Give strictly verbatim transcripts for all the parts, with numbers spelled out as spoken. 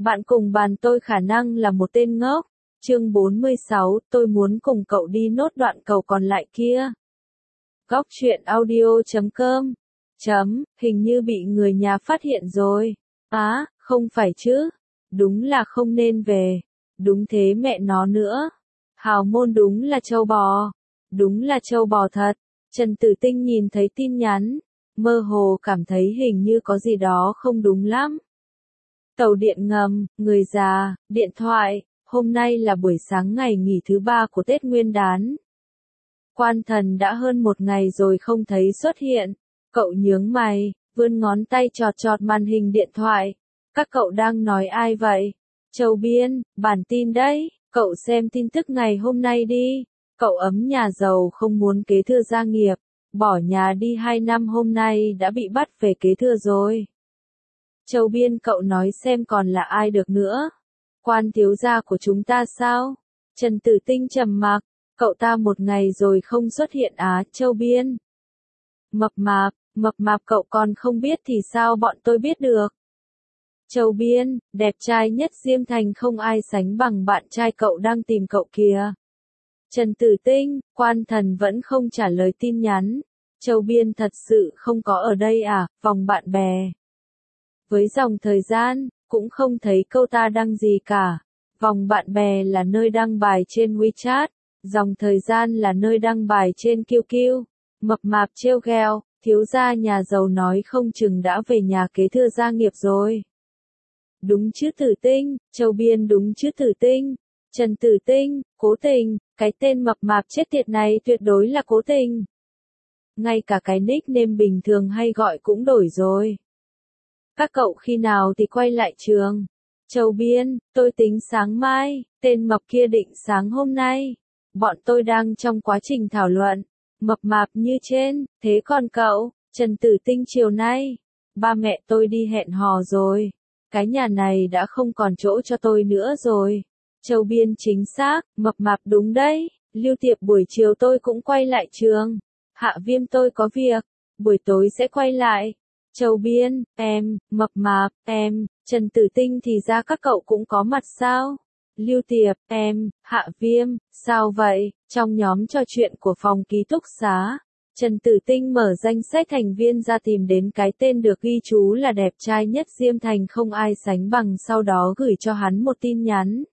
Bạn cùng bàn tôi khả năng là một tên ngốc. Chương bốn mươi sáu, tôi muốn cùng cậu đi nốt đoạn cầu còn lại kia. Góc truyện audio chấm com. Chấm, hình như bị người nhà phát hiện rồi. Á, à, không phải chứ. Đúng là không nên về. Đúng thế mẹ nó nữa. Hào môn đúng là trâu bò. Đúng là trâu bò thật. Trần Tử Tinh nhìn thấy tin nhắn. Mơ hồ cảm thấy hình như có gì đó không đúng lắm. Tàu điện ngầm, người già, điện thoại, hôm nay là buổi sáng ngày nghỉ thứ ba của Tết Nguyên đán. Quan Thần đã hơn một ngày rồi không thấy xuất hiện. Cậu nhướng mày, vươn ngón tay chọt chọt màn hình điện thoại. Các cậu đang nói ai vậy? Châu Biên, bản tin đấy, cậu xem tin tức ngày hôm nay đi. Cậu ấm nhà giàu không muốn kế thừa gia nghiệp, bỏ nhà đi hai năm hôm nay đã bị bắt về kế thừa rồi. Châu Biên, cậu nói xem còn là ai được nữa? Quan thiếu gia của chúng ta sao? Trần Tử Tinh trầm mặc, cậu ta một ngày rồi không xuất hiện á, Châu Biên. Mập mạp, mập mạp cậu còn không biết thì sao bọn tôi biết được? Châu Biên, đẹp trai nhất Diêm Thành không ai sánh bằng bạn trai cậu đang tìm cậu kìa. Trần Tử Tinh, Quan Thần vẫn không trả lời tin nhắn. Châu Biên thật sự không có ở đây à, vòng bạn bè. Với dòng thời gian, cũng không thấy câu ta đăng gì cả. Vòng bạn bè là nơi đăng bài trên WeChat, dòng thời gian là nơi đăng bài trên quy quy. Mập mạp trêu ghẹo, thiếu gia nhà giàu nói không chừng đã về nhà kế thừa gia nghiệp rồi. Đúng chứ Tử Tinh, Châu Biên đúng chứ Tử Tinh. Trần Tử Tinh, cố tình, cái tên mập mạp chết tiệt này tuyệt đối là cố tình. Ngay cả cái nickname bình thường hay gọi cũng đổi rồi. Các cậu khi nào thì quay lại trường? Châu Biên, tôi tính sáng mai, tên mập kia định sáng hôm nay. Bọn tôi đang trong quá trình thảo luận. Mập mạp như trên, thế còn cậu? Trần Tử Tinh, chiều nay, ba mẹ tôi đi hẹn hò rồi. Cái nhà này đã không còn chỗ cho tôi nữa rồi. Châu Biên, chính xác, mập mạp đúng đấy. Lưu Tiệp, buổi chiều tôi cũng quay lại trường. Hạ Viêm, tôi có việc, buổi tối sẽ quay lại. Châu Biên, em, mập mạp, em, Trần Tử Tinh, thì ra các cậu cũng có mặt sao? Lưu Tiệp, em, Hạ Viêm, sao vậy? Trong nhóm trò chuyện của phòng ký túc xá, Trần Tử Tinh mở danh sách thành viên ra tìm đến cái tên được ghi chú là đẹp trai nhất Diêm Thành không ai sánh bằng, sau đó gửi cho hắn một tin nhắn.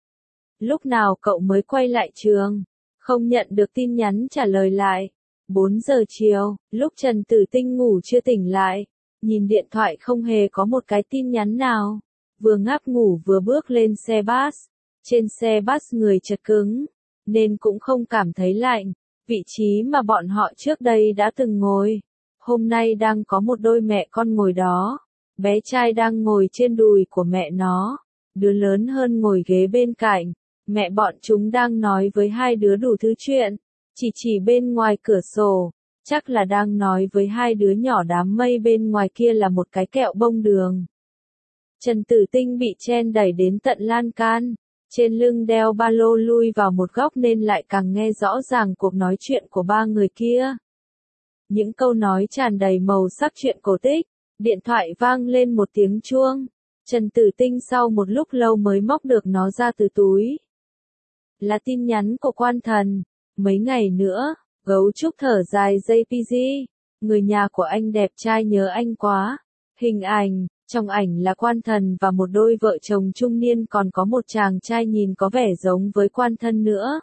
Lúc nào cậu mới quay lại trường? Không nhận được tin nhắn trả lời lại. bốn giờ chiều, lúc Trần Tử Tinh ngủ chưa tỉnh lại, nhìn điện thoại không hề có một cái tin nhắn nào. Vừa ngáp ngủ vừa bước lên xe bus. Trên xe bus người chật cứng, nên cũng không cảm thấy lạnh. Vị trí mà bọn họ trước đây đã từng ngồi, hôm nay đang có một đôi mẹ con ngồi đó. Bé trai đang ngồi trên đùi của mẹ nó, đứa lớn hơn ngồi ghế bên cạnh. Mẹ bọn chúng đang nói với hai đứa đủ thứ chuyện, chỉ chỉ bên ngoài cửa sổ, chắc là đang nói với hai đứa nhỏ đám mây bên ngoài kia là một cái kẹo bông đường. Trần Tử Tinh bị chen đẩy đến tận lan can, trên lưng đeo ba lô lui vào một góc nên lại càng nghe rõ ràng cuộc nói chuyện của ba người kia. Những câu nói tràn đầy màu sắc chuyện cổ tích. Điện thoại vang lên một tiếng chuông. Trần Tử Tinh sau một lúc lâu mới móc được nó ra từ túi. Là tin nhắn của Quan Thần. Mấy ngày nữa, gấu trúc thở dài jê pê giê. Người nhà của anh đẹp trai nhớ anh quá. Hình ảnh, trong ảnh là Quan Thần và một đôi vợ chồng trung niên, còn có một chàng trai nhìn có vẻ giống với Quan Thân nữa.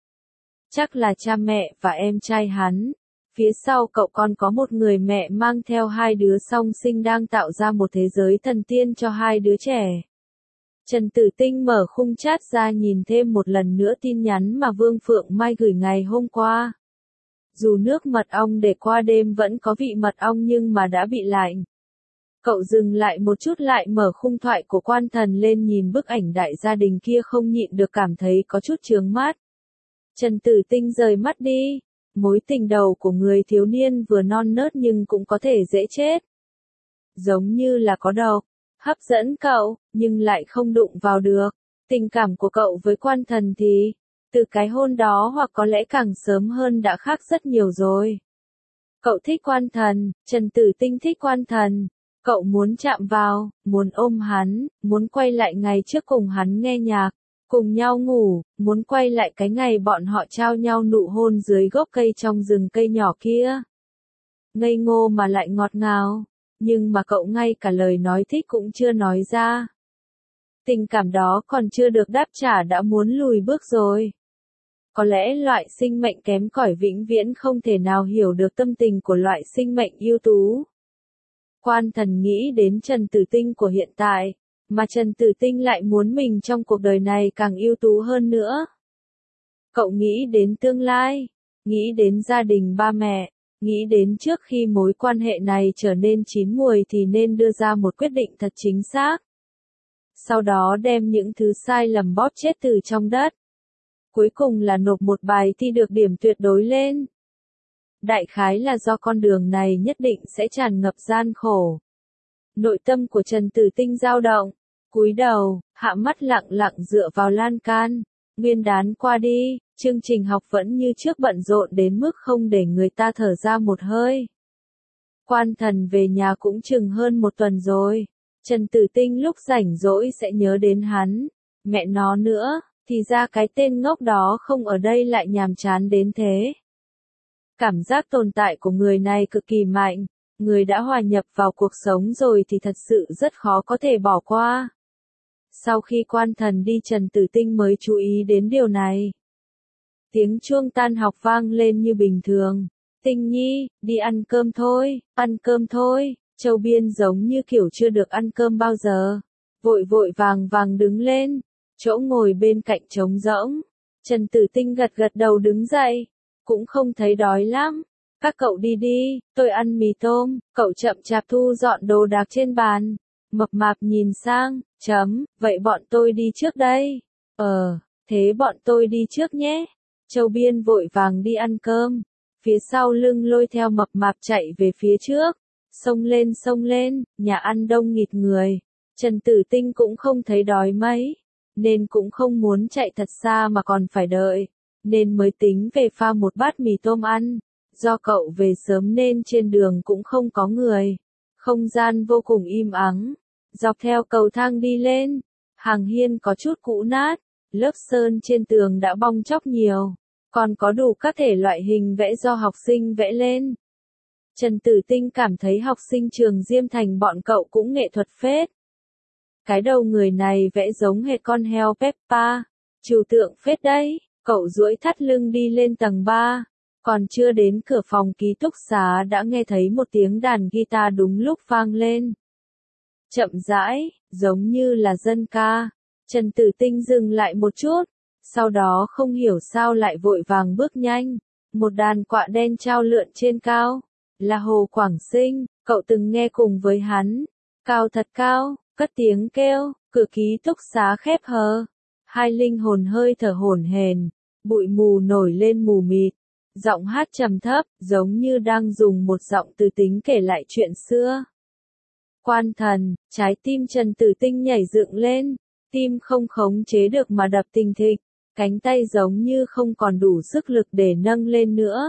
Chắc là cha mẹ và em trai hắn. Phía sau cậu còn có một người mẹ mang theo hai đứa song sinh đang tạo ra một thế giới thần tiên cho hai đứa trẻ. Trần Tử Tinh mở khung chat ra nhìn thêm một lần nữa tin nhắn mà Vương Phượng Mai gửi ngày hôm qua. Dù nước mật ong để qua đêm vẫn có vị mật ong nhưng mà đã bị lạnh. Cậu dừng lại một chút lại mở khung thoại của Quan Thần lên nhìn bức ảnh đại gia đình kia không nhịn được cảm thấy có chút chướng mắt. Trần Tử Tinh rời mắt đi. Mối tình đầu của người thiếu niên vừa non nớt nhưng cũng có thể dễ chết. Giống như là có độc, hấp dẫn cậu, nhưng lại không đụng vào được. Tình cảm của cậu với Quan Thần thì, từ cái hôn đó hoặc có lẽ càng sớm hơn đã khác rất nhiều rồi. Cậu thích Quan Thần, Trần Tử Tinh thích Quan Thần. Cậu muốn chạm vào, muốn ôm hắn, muốn quay lại ngày trước cùng hắn nghe nhạc, cùng nhau ngủ, muốn quay lại cái ngày bọn họ trao nhau nụ hôn dưới gốc cây trong rừng cây nhỏ kia. Ngây ngô mà lại ngọt ngào, nhưng mà cậu ngay cả lời nói thích cũng chưa nói ra. Tình cảm đó còn chưa được đáp trả đã muốn lùi bước rồi. Có lẽ loại sinh mệnh kém cỏi vĩnh viễn không thể nào hiểu được tâm tình của loại sinh mệnh ưu tú. Quan Thần nghĩ đến Trần Tử Tinh của hiện tại, mà Trần Tử Tinh lại muốn mình trong cuộc đời này càng ưu tú hơn nữa. Cậu nghĩ đến tương lai, nghĩ đến gia đình ba mẹ, nghĩ đến trước khi mối quan hệ này trở nên chín muồi thì nên đưa ra một quyết định thật chính xác. Sau đó đem những thứ sai lầm bóp chết từ trong đất. Cuối cùng là nộp một bài thi được điểm tuyệt đối lên. Đại khái là do con đường này nhất định sẽ tràn ngập gian khổ. Nội tâm của Trần Tử Tinh dao động, cúi đầu, hạ mắt lặng lặng dựa vào lan can. Nguyên đán qua đi, chương trình học vẫn như trước bận rộn đến mức không để người ta thở ra một hơi. Quan Thần về nhà cũng chừng hơn một tuần rồi. Trần Tử Tinh lúc rảnh rỗi sẽ nhớ đến hắn. Mẹ nó nữa, thì ra cái tên ngốc đó không ở đây lại nhàm chán đến thế. Cảm giác tồn tại của người này cực kỳ mạnh. Người đã hòa nhập vào cuộc sống rồi thì thật sự rất khó có thể bỏ qua. Sau khi Quan Thần đi Trần Tử Tinh mới chú ý đến điều này. Tiếng chuông tan học vang lên như bình thường. Tinh Nhi, đi ăn cơm thôi, ăn cơm thôi. Châu Biên giống như kiểu chưa được ăn cơm bao giờ. Vội vội vàng vàng đứng lên. Chỗ ngồi bên cạnh trống rỗng. Trần Tử Tinh gật gật đầu đứng dậy. Cũng không thấy đói lắm. Các cậu đi đi, tôi ăn mì tôm. Cậu chậm chạp thu dọn đồ đạc trên bàn. Mập mạp nhìn sang, chấm, vậy bọn tôi đi trước đây. Ờ, thế bọn tôi đi trước nhé. Châu Biên vội vàng đi ăn cơm. Phía sau lưng lôi theo mập mạp chạy về phía trước. Xông lên xông lên, nhà ăn đông nghịt người. Trần Tử Tinh cũng không thấy đói mấy. Nên cũng không muốn chạy thật xa mà còn phải đợi. Nên mới tính về pha một bát mì tôm ăn. Do cậu về sớm nên trên đường cũng không có người. Không gian vô cùng im ắng. Dọc theo cầu thang đi lên. Hàng hiên có chút cũ nát. Lớp sơn trên tường đã bong tróc nhiều. Còn có đủ các thể loại hình vẽ do học sinh vẽ lên. Trần Tử Tinh cảm thấy học sinh trường Diêm Thành bọn cậu cũng nghệ thuật phết. Cái đầu người này vẽ giống hệt con heo Peppa. Trừu tượng phết đấy. Cậu duỗi thắt lưng đi lên tầng ba. Còn chưa đến cửa phòng ký túc xá đã nghe thấy một tiếng đàn guitar đúng lúc vang lên. Chậm rãi, giống như là dân ca. Trần Tử Tinh dừng lại một chút. Sau đó không hiểu sao lại vội vàng bước nhanh. Một đàn quạ đen trao lượn trên cao. Là Hồ Quảng Sinh, cậu từng nghe cùng với hắn. Cao thật cao, cất tiếng kêu, cửa ký túc xá khép hờ. Hai linh hồn hơi thở hổn hển, bụi mù nổi lên mù mịt. Giọng hát trầm thấp, giống như đang dùng một giọng từ tính kể lại chuyện xưa. Quan Thần, trái tim Trần Tử Tinh nhảy dựng lên. Tim không khống chế được mà đập thình thịch. Cánh tay giống như không còn đủ sức lực để nâng lên nữa.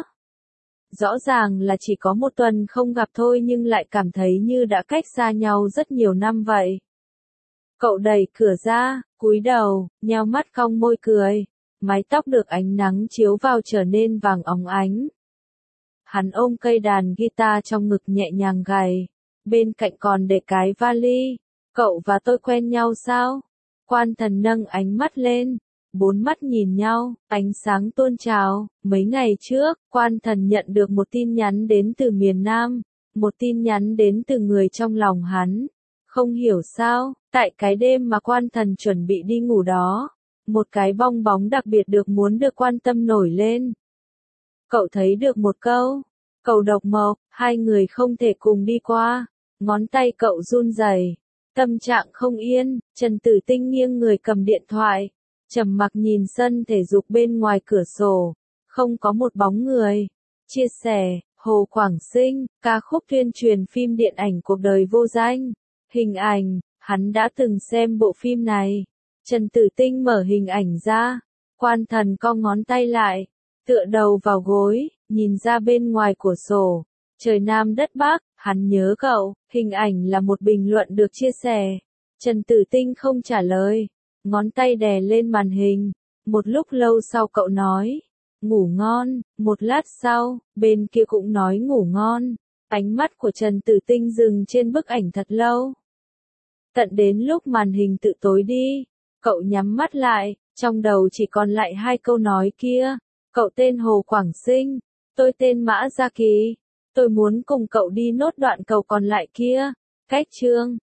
Rõ ràng là chỉ có một tuần không gặp thôi nhưng lại cảm thấy như đã cách xa nhau rất nhiều năm vậy. Cậu đẩy cửa ra, cúi đầu, nheo mắt cong môi cười. Mái tóc được ánh nắng chiếu vào trở nên vàng óng ánh. Hắn ôm cây đàn guitar trong ngực nhẹ nhàng gảy. Bên cạnh còn để cái vali. Cậu và tôi quen nhau sao? Quan Thần nâng ánh mắt lên. Bốn mắt nhìn nhau, ánh sáng tuôn trào. Mấy ngày trước, Quan Thần nhận được một tin nhắn đến từ miền Nam. Một tin nhắn đến từ người trong lòng hắn. Không hiểu sao, tại cái đêm mà Quan Thần chuẩn bị đi ngủ đó. Một cái bong bóng đặc biệt được muốn được quan tâm nổi lên. Cậu thấy được một câu. Cầu độc mộc, hai người không thể cùng đi qua. Ngón tay cậu run rẩy, tâm trạng không yên. Trần Tử Tinh nghiêng người cầm điện thoại. Trầm mặc nhìn sân thể dục bên ngoài cửa sổ. Không có một bóng người. Chia sẻ, Hồ Quảng Sinh, ca khúc tuyên truyền phim điện ảnh Cuộc đời vô danh. Hình ảnh, hắn đã từng xem bộ phim này. Trần Tử Tinh mở hình ảnh ra. Quan Thần cong ngón tay lại. Tựa đầu vào gối, nhìn ra bên ngoài cửa sổ. Trời Nam đất Bắc, hắn nhớ cậu, hình ảnh là một bình luận được chia sẻ. Trần Tử Tinh không trả lời, ngón tay đè lên màn hình. Một lúc lâu sau cậu nói, ngủ ngon, một lát sau, bên kia cũng nói ngủ ngon. Ánh mắt của Trần Tử Tinh dừng trên bức ảnh thật lâu. Tận đến lúc màn hình tự tối đi, cậu nhắm mắt lại, trong đầu chỉ còn lại hai câu nói kia. Cậu tên Hồ Quảng Sinh, tôi tên Mã Gia Kỳ, tôi muốn cùng cậu đi nốt đoạn cầu còn lại kia. Cách chương